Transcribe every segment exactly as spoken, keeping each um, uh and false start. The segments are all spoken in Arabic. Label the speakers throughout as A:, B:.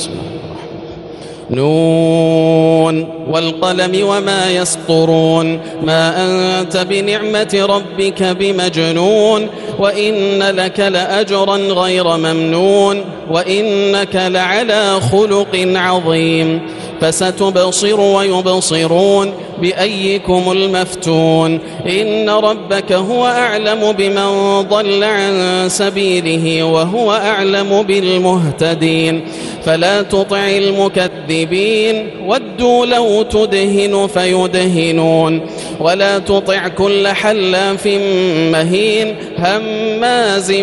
A: بسم الله الرحمن نون والقلم وما يسطرون ما أنت بنعمة ربك بمجنون وإن لك لأجرا غير ممنون وإنك لعلى خلق عظيم فستبصر ويبصرون بأيكم المفتون إن ربك هو أعلم بمن ضل عن سبيله وهو أعلم بالمهتدين فلا تطع المكذبين ودوا لو تدهن فيدهنون ولا تطع كل حلاف مهين هماز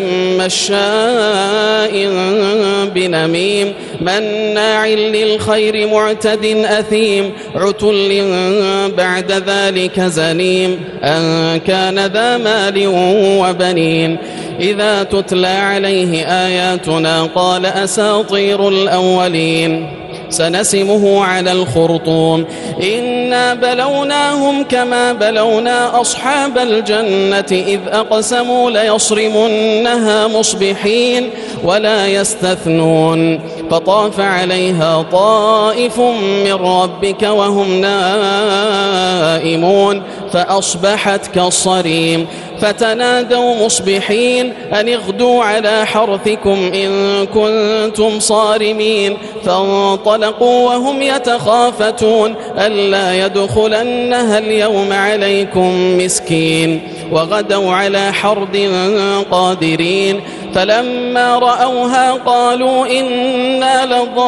A: مشاء بنميم مناع للخير معتد أثيم عتل بعد ذلك زنيم أن كان ذا مال وبنين إذا تتلى عليه آياتنا قال أساطير الأولين سنسمه على الخرطوم إنا بلوناهم كما بلونا أصحاب الجنة إذ أقسموا ليصرمنها مصبحين ولا يستثنون فطاف عليها طائف من ربك وهم نائمون فأصبحت كالصريم فتنادوا مصبحين أن اغدوا على حرثكم إن كنتم صارمين فانطلقوا وهم يتخافتون ألا يدخلنها اليوم عليكم مسكين وغدوا على حرد قادرين فلما رأوها قالوا إنا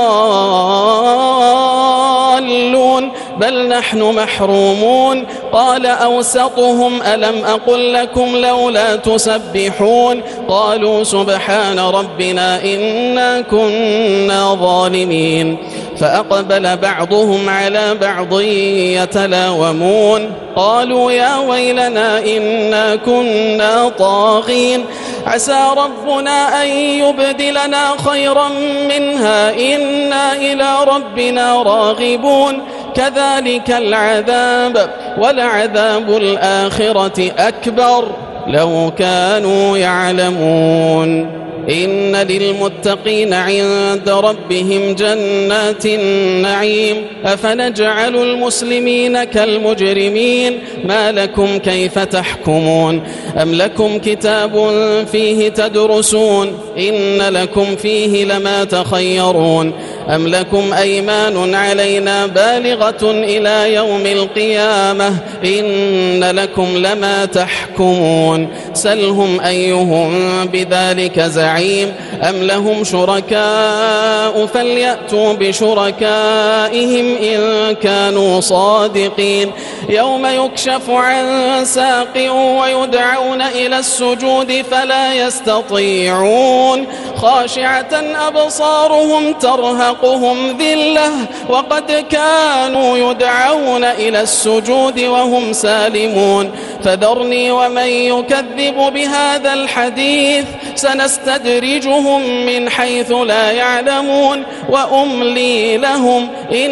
A: لضالون بل نحن محرومون قال أوسطهم ألم أقل لكم لولا تسبحون قالوا سبحان ربنا إنا كنا ظالمين فأقبل بعضهم على بعض يتلاومون قالوا يا ويلنا إنا كنا طاغين عسى ربنا أن يبدلنا خيرا منها إنا إلى ربنا راغبون كذلك العذاب ولعذاب الآخرة أكبر لو كانوا يعلمون إن للمتقين عند ربهم جنات النعيم أفنجعل المسلمين كالمجرمين ما لكم كيف تحكمون أم لكم كتاب فيه تدرسون إن لكم فيه لما تخيرون أم لكم أيمان علينا بالغة إلى يوم القيامة إن لكم لما تحكمون سلهم أيهم بذلك زعيم أم لهم شركاء فليأتوا بشركائهم إن كانوا صادقين يوم يكشف عن ساق ويدعون إلى السجود فلا يستطيعون خاشعة أبصارهم ترهقهم ذلة وقد كانوا يدعون إلى السجود وهم سالمون فذرني ومن يكذب بهذا الحديث سنستدرجهم من حيث لا يعلمون وأملي لهم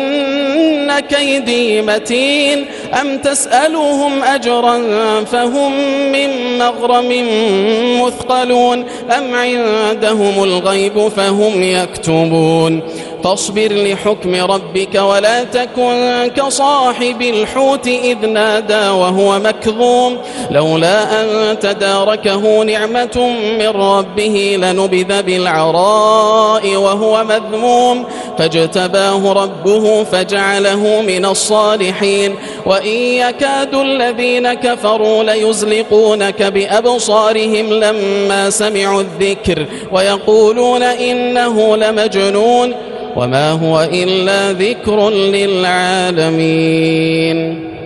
A: إن كيدي متين أم تسألهم أجرا فهم من مغرم مثقلون أم عندهم الغيب فهم يكتبون فاصبر لحكم ربك ولا تكن كصاحب الحوت إذ نادى وهو مكظوم لولا أن تداركه نعمة من ربه لنبذ بالعراء وهو مذموم فاجتباه ربه فجعله من الصالحين وإن يكاد الذين كفروا ليزلقونك بأبصارهم لما سمعوا الذكر ويقولون إنه لمجنون وما هو إلا ذكر للعالمين.